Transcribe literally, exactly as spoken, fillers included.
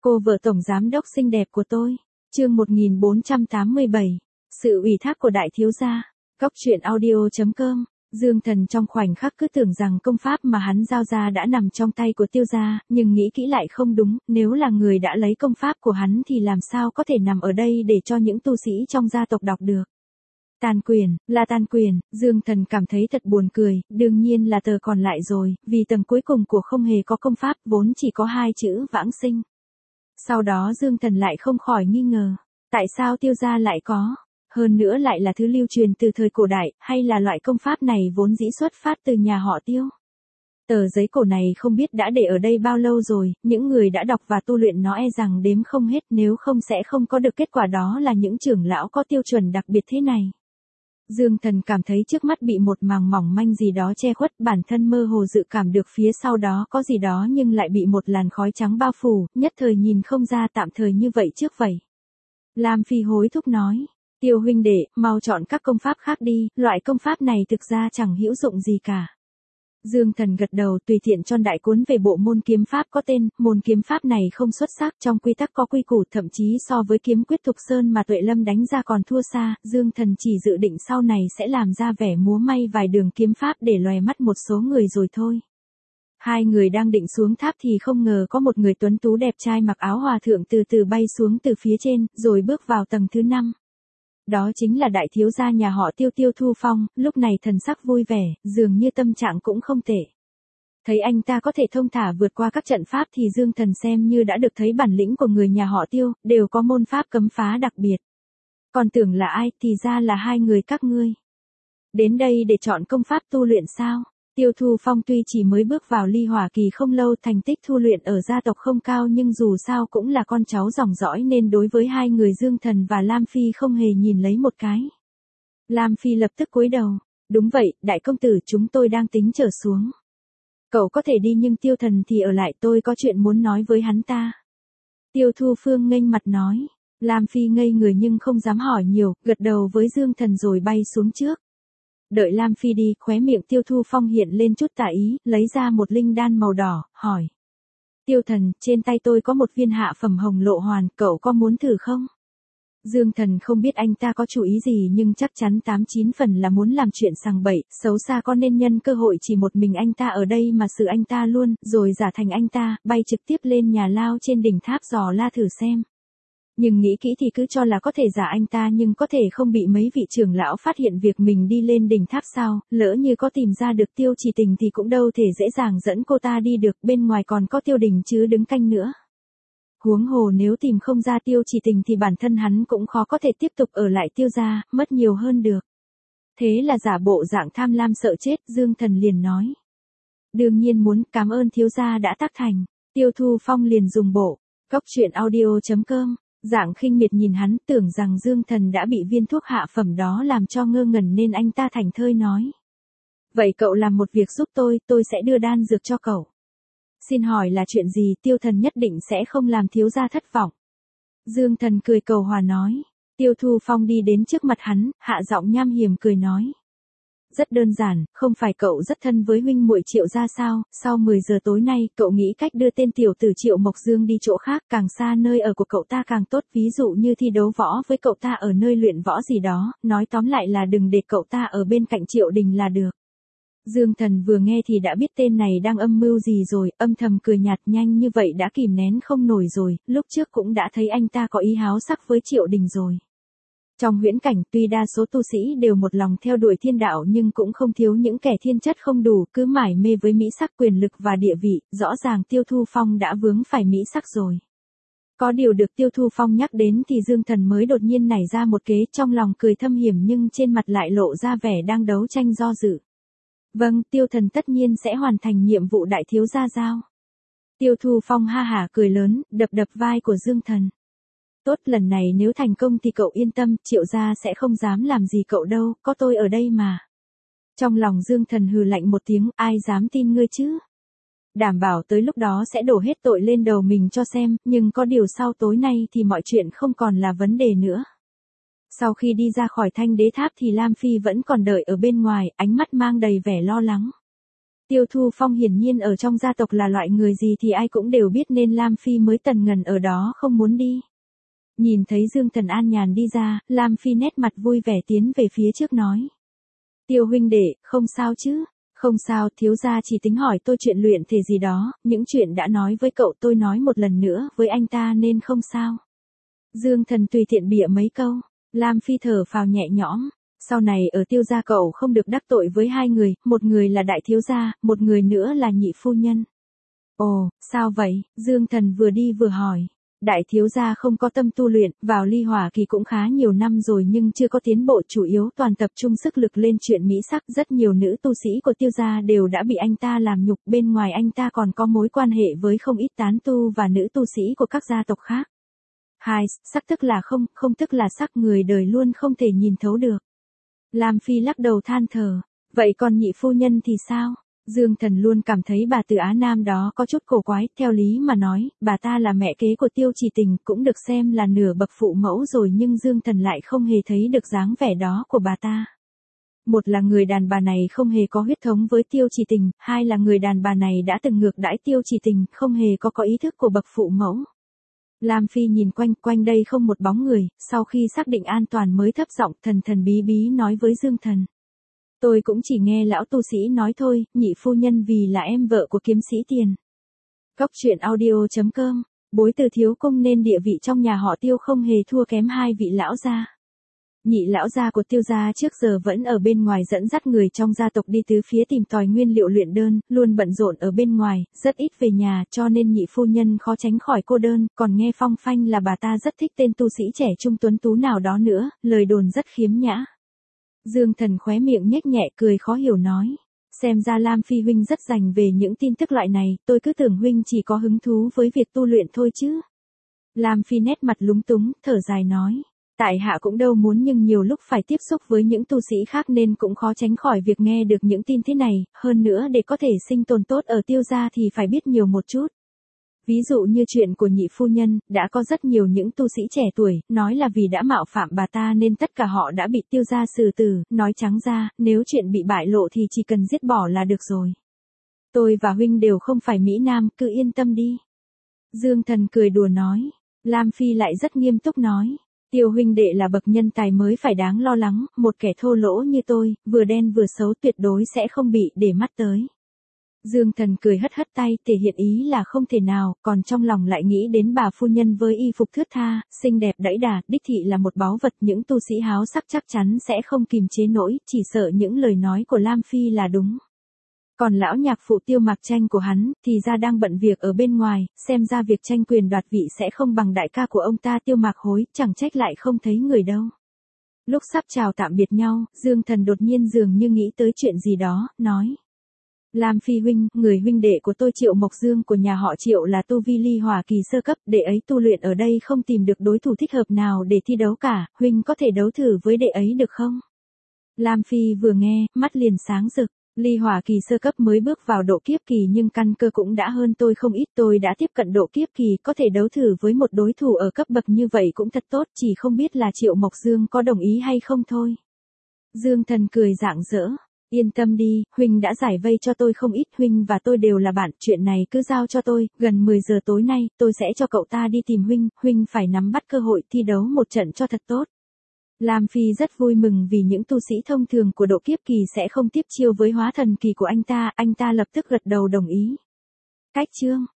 Cô vợ tổng giám đốc xinh đẹp của tôi. Chương một nghìn bốn trăm tám mươi bảy. Sự ủy thác của đại thiếu gia. Cóc truyện audio chấm com. Dương Thần trong khoảnh khắc cứ tưởng rằng công pháp mà hắn giao ra đã nằm trong tay của Tiêu gia, nhưng nghĩ kỹ lại không đúng, nếu là người đã lấy công pháp của hắn thì làm sao có thể nằm ở đây để cho những tu sĩ trong gia tộc đọc được. Tàn quyền, là tàn quyền, Dương Thần cảm thấy thật buồn cười, đương nhiên là tờ còn lại rồi, vì tầng cuối cùng của không hề có công pháp, vốn chỉ có hai chữ vãng sinh. Sau đó Dương Thần lại không khỏi nghi ngờ, tại sao Tiêu gia lại có, hơn nữa lại là thứ lưu truyền từ thời cổ đại, hay là loại công pháp này vốn dĩ xuất phát từ nhà họ Tiêu. Tờ giấy cổ này không biết đã để ở đây bao lâu rồi, những người đã đọc và tu luyện nó e rằng đếm không hết, nếu không sẽ không có được kết quả đó là những trưởng lão có tiêu chuẩn đặc biệt thế này. Dương Thần cảm thấy trước mắt bị một màng mỏng manh gì đó che khuất, bản thân mơ hồ dự cảm được phía sau đó có gì đó nhưng lại bị một làn khói trắng bao phủ, nhất thời nhìn không ra, tạm thời như vậy trước vậy. Lam Phi hối thúc nói, Tiêu huynh đệ, mau chọn các công pháp khác đi, loại công pháp này thực ra chẳng hữu dụng gì cả. Dương Thần gật đầu, tùy tiện chọn đại cuốn về bộ môn kiếm pháp có tên, môn kiếm pháp này không xuất sắc, trong quy tắc có quy củ, thậm chí so với kiếm quyết Thục Sơn mà Tuệ Lâm đánh ra còn thua xa, Dương Thần chỉ dự định sau này sẽ làm ra vẻ múa may vài đường kiếm pháp để lòe mắt một số người rồi thôi. Hai người đang định xuống tháp thì không ngờ có một người tuấn tú đẹp trai mặc áo hòa thượng từ từ bay xuống từ phía trên, rồi bước vào tầng thứ năm. Đó chính là đại thiếu gia nhà họ Tiêu, Tiêu Thu Phong, lúc này thần sắc vui vẻ, dường như tâm trạng cũng không tệ. Thấy anh ta có thể thông thả vượt qua các trận pháp thì Dương Thần xem như đã được thấy bản lĩnh của người nhà họ Tiêu, đều có môn pháp cấm phá đặc biệt. Còn tưởng là ai, thì ra là hai người các ngươi. Đến đây để chọn công pháp tu luyện sao? Tiêu Thu Phong tuy chỉ mới bước vào ly hỏa kỳ không lâu, thành tích tu luyện ở gia tộc không cao, nhưng dù sao cũng là con cháu dòng dõi nên đối với hai người Dương Thần và Lam Phi không hề nhìn lấy một cái. Lam Phi lập tức cúi đầu, đúng vậy, đại công tử, chúng tôi đang tính trở xuống. Cậu có thể đi nhưng Tiêu Thần thì ở lại, tôi có chuyện muốn nói với hắn ta. Tiêu Thu Phương nghênh mặt nói, Lam Phi ngây người nhưng không dám hỏi nhiều, gật đầu với Dương Thần rồi bay xuống trước. Đợi Lam Phi đi, khóe miệng Tiêu Thu Phong hiện lên chút tà ý, lấy ra một linh đan màu đỏ, hỏi. Tiêu Thần, trên tay tôi có một viên hạ phẩm hồng lộ hoàn, cậu có muốn thử không? Dương Thần không biết anh ta có chủ ý gì nhưng chắc chắn tám chín phần là muốn làm chuyện sằng bậy, xấu xa, có nên nhân cơ hội chỉ một mình anh ta ở đây mà xử anh ta luôn, rồi giả thành anh ta, bay trực tiếp lên nhà lao trên đỉnh tháp dò la thử xem. Nhưng nghĩ kỹ thì cứ cho là có thể giả anh ta, nhưng có thể không bị mấy vị trưởng lão phát hiện việc mình đi lên đỉnh tháp sao, lỡ như có tìm ra được Tiêu Chỉ Tình thì cũng đâu thể dễ dàng dẫn cô ta đi được, bên ngoài còn có Tiêu Đình chứ đứng canh nữa. Huống hồ nếu tìm không ra Tiêu Chỉ Tình thì bản thân hắn cũng khó có thể tiếp tục ở lại Tiêu gia, mất nhiều hơn được. Thế là giả bộ dạng tham lam sợ chết, Dương Thần liền nói. Đương nhiên muốn, cảm ơn thiếu gia đã tác thành. Tiêu Thu Phong liền dùng bộ, cóc truyện audio chấm com. Dạng khinh miệt nhìn hắn, tưởng rằng Dương Thần đã bị viên thuốc hạ phẩm đó làm cho ngơ ngẩn nên anh ta thành thơi nói. Vậy cậu làm một việc giúp tôi, tôi sẽ đưa đan dược cho cậu. Xin hỏi là chuyện gì? Tiêu Thần nhất định sẽ không làm thiếu gia thất vọng. Dương Thần cười cầu hòa nói. Tiêu Thu Phong đi đến trước mặt hắn, hạ giọng nham hiểm cười nói. Rất đơn giản, không phải cậu rất thân với huynh muội Triệu gia sao, sau mười giờ tối nay, cậu nghĩ cách đưa tên tiểu tử Triệu Mộc Dương đi chỗ khác, càng xa nơi ở của cậu ta càng tốt, ví dụ như thi đấu võ với cậu ta ở nơi luyện võ gì đó, nói tóm lại là đừng để cậu ta ở bên cạnh Triệu Đình là được. Dương Thần vừa nghe thì đã biết tên này đang âm mưu gì rồi, âm thầm cười nhạt, nhanh như vậy đã kìm nén không nổi rồi, lúc trước cũng đã thấy anh ta có ý háo sắc với Triệu Đình rồi. Trong huyễn cảnh, tuy đa số tu sĩ đều một lòng theo đuổi thiên đạo nhưng cũng không thiếu những kẻ thiên chất không đủ, cứ mải mê với mỹ sắc, quyền lực và địa vị, rõ ràng Tiêu Thu Phong đã vướng phải mỹ sắc rồi. Có điều được Tiêu Thu Phong nhắc đến thì Dương Thần mới đột nhiên nảy ra một kế, trong lòng cười thâm hiểm nhưng trên mặt lại lộ ra vẻ đang đấu tranh do dự. Vâng, Tiêu Thần tất nhiên sẽ hoàn thành nhiệm vụ đại thiếu gia giao. Tiêu Thu Phong ha hả cười lớn, đập đập vai của Dương Thần. Tốt, lần này nếu thành công thì cậu yên tâm, Triệu gia sẽ không dám làm gì cậu đâu, có tôi ở đây mà. Trong lòng Dương Thần hừ lạnh một tiếng, ai dám tin ngươi chứ? Đảm bảo tới lúc đó sẽ đổ hết tội lên đầu mình cho xem, nhưng có điều sau tối nay thì mọi chuyện không còn là vấn đề nữa. Sau khi đi ra khỏi Thanh Đế Tháp thì Lam Phi vẫn còn đợi ở bên ngoài, ánh mắt mang đầy vẻ lo lắng. Tiêu Thu Phong hiển nhiên ở trong gia tộc là loại người gì thì ai cũng đều biết nên Lam Phi mới tần ngần ở đó không muốn đi. Nhìn thấy Dương Thần an nhàn đi ra, Lam Phi nét mặt vui vẻ tiến về phía trước nói. Tiêu huynh đệ, không sao chứ? Không sao, thiếu gia chỉ tính hỏi tôi chuyện luyện thể gì đó, những chuyện đã nói với cậu tôi nói một lần nữa với anh ta nên không sao. Dương Thần tùy tiện bịa mấy câu, Lam Phi thở phào nhẹ nhõm. Sau này ở Tiêu gia cậu không được đắc tội với hai người, một người là đại thiếu gia, một người nữa là nhị phu nhân. Ồ, sao vậy? Dương Thần vừa đi vừa hỏi. Đại thiếu gia không có tâm tu luyện, vào ly hỏa kỳ cũng khá nhiều năm rồi nhưng chưa có tiến bộ, chủ yếu toàn tập trung sức lực lên chuyện mỹ sắc. Rất nhiều nữ tu sĩ của Tiêu gia đều đã bị anh ta làm nhục, bên ngoài anh ta còn có mối quan hệ với không ít tán tu và nữ tu sĩ của các gia tộc khác. Hai, sắc tức là không, không tức là sắc, người đời luôn không thể nhìn thấu được. Lam Phi lắc đầu than thở, vậy còn nhị phu nhân thì sao? Dương Thần luôn cảm thấy bà Từ Á Nam đó có chút cổ quái, theo lý mà nói, bà ta là mẹ kế của Tiêu Chỉ Tình, cũng được xem là nửa bậc phụ mẫu rồi nhưng Dương Thần lại không hề thấy được dáng vẻ đó của bà ta. Một là người đàn bà này không hề có huyết thống với Tiêu Chỉ Tình, hai là người đàn bà này đã từng ngược đãi Tiêu Chỉ Tình, không hề có có ý thức của bậc phụ mẫu. Lam Phi nhìn quanh, quanh đây không một bóng người, sau khi xác định an toàn mới thấp giọng thần thần bí bí nói với Dương Thần. Tôi cũng chỉ nghe lão tu sĩ nói thôi, nhị phu nhân vì là em vợ của kiếm sĩ Tiền. Góc truyện audio chấm com, bối từ thiếu công nên địa vị trong nhà họ Tiêu không hề thua kém hai vị lão gia. Nhị lão gia của Tiêu gia trước giờ vẫn ở bên ngoài dẫn dắt người trong gia tộc đi tứ phía tìm tòi nguyên liệu luyện đơn, luôn bận rộn ở bên ngoài, rất ít về nhà, cho nên nhị phu nhân khó tránh khỏi cô đơn, còn nghe phong phanh là bà ta rất thích tên tu sĩ trẻ trung tuấn tú nào đó nữa, lời đồn rất khiếm nhã. Dương Thần khóe miệng nhếch nhẹ cười khó hiểu nói, xem ra Lam Phi huynh rất rành về những tin tức loại này, tôi cứ tưởng huynh chỉ có hứng thú với việc tu luyện thôi chứ. Lam Phi nét mặt lúng túng, thở dài nói. Tại hạ cũng đâu muốn nhưng nhiều lúc phải tiếp xúc với những tu sĩ khác nên cũng khó tránh khỏi việc nghe được những tin thế này, hơn nữa để có thể sinh tồn tốt ở Tiêu gia thì phải biết nhiều một chút. Ví dụ như chuyện của nhị phu nhân, đã có rất nhiều những tu sĩ trẻ tuổi, nói là vì đã mạo phạm bà ta nên tất cả họ đã bị Tiêu gia xử tử, nói trắng ra, nếu chuyện bị bại lộ thì chỉ cần giết bỏ là được rồi. Tôi và huynh đều không phải Mỹ Nam, cứ yên tâm đi. Dương Thần cười đùa nói, Lam Phi lại rất nghiêm túc nói. Tiêu huynh đệ là bậc nhân tài mới phải đáng lo lắng, một kẻ thô lỗ như tôi, vừa đen vừa xấu tuyệt đối sẽ không bị để mắt tới. Dương Thần cười hất hất tay, thể hiện ý là không thể nào, còn trong lòng lại nghĩ đến bà phu nhân với y phục thướt tha, xinh đẹp đẫy đà, đích thị là một báu vật, những tu sĩ háo sắc chắc chắn sẽ không kìm chế nổi, chỉ sợ những lời nói của Lam Phi là đúng. Còn lão nhạc phụ Tiêu Mạc Tranh của hắn, thì ra đang bận việc ở bên ngoài, xem ra việc tranh quyền đoạt vị sẽ không bằng đại ca của ông ta Tiêu Mạc Hối, chẳng trách lại không thấy người đâu. Lúc sắp chào tạm biệt nhau, Dương Thần đột nhiên dường như nghĩ tới chuyện gì đó, nói. Lam Phi huynh, người huynh đệ của tôi Triệu Mộc Dương của nhà họ Triệu là tu vi ly hỏa kỳ sơ cấp, đệ ấy tu luyện ở đây không tìm được đối thủ thích hợp nào để thi đấu cả, huynh có thể đấu thử với đệ ấy được không? Lam Phi vừa nghe, mắt liền sáng rực. Ly hỏa kỳ sơ cấp mới bước vào độ kiếp kỳ nhưng căn cơ cũng đã hơn tôi không ít, tôi đã tiếp cận độ kiếp kỳ, có thể đấu thử với một đối thủ ở cấp bậc như vậy cũng thật tốt, chỉ không biết là Triệu Mộc Dương có đồng ý hay không thôi. Dương Thần cười rạng rỡ, yên tâm đi, huynh đã giải vây cho tôi không ít, huynh và tôi đều là bạn, chuyện này cứ giao cho tôi, gần mười giờ tối nay, tôi sẽ cho cậu ta đi tìm huynh, huynh phải nắm bắt cơ hội thi đấu một trận cho thật tốt. Lam Phi rất vui mừng vì những tu sĩ thông thường của độ kiếp kỳ sẽ không tiếp chiêu với hóa thần kỳ của anh ta, anh ta lập tức gật đầu đồng ý. Cách chương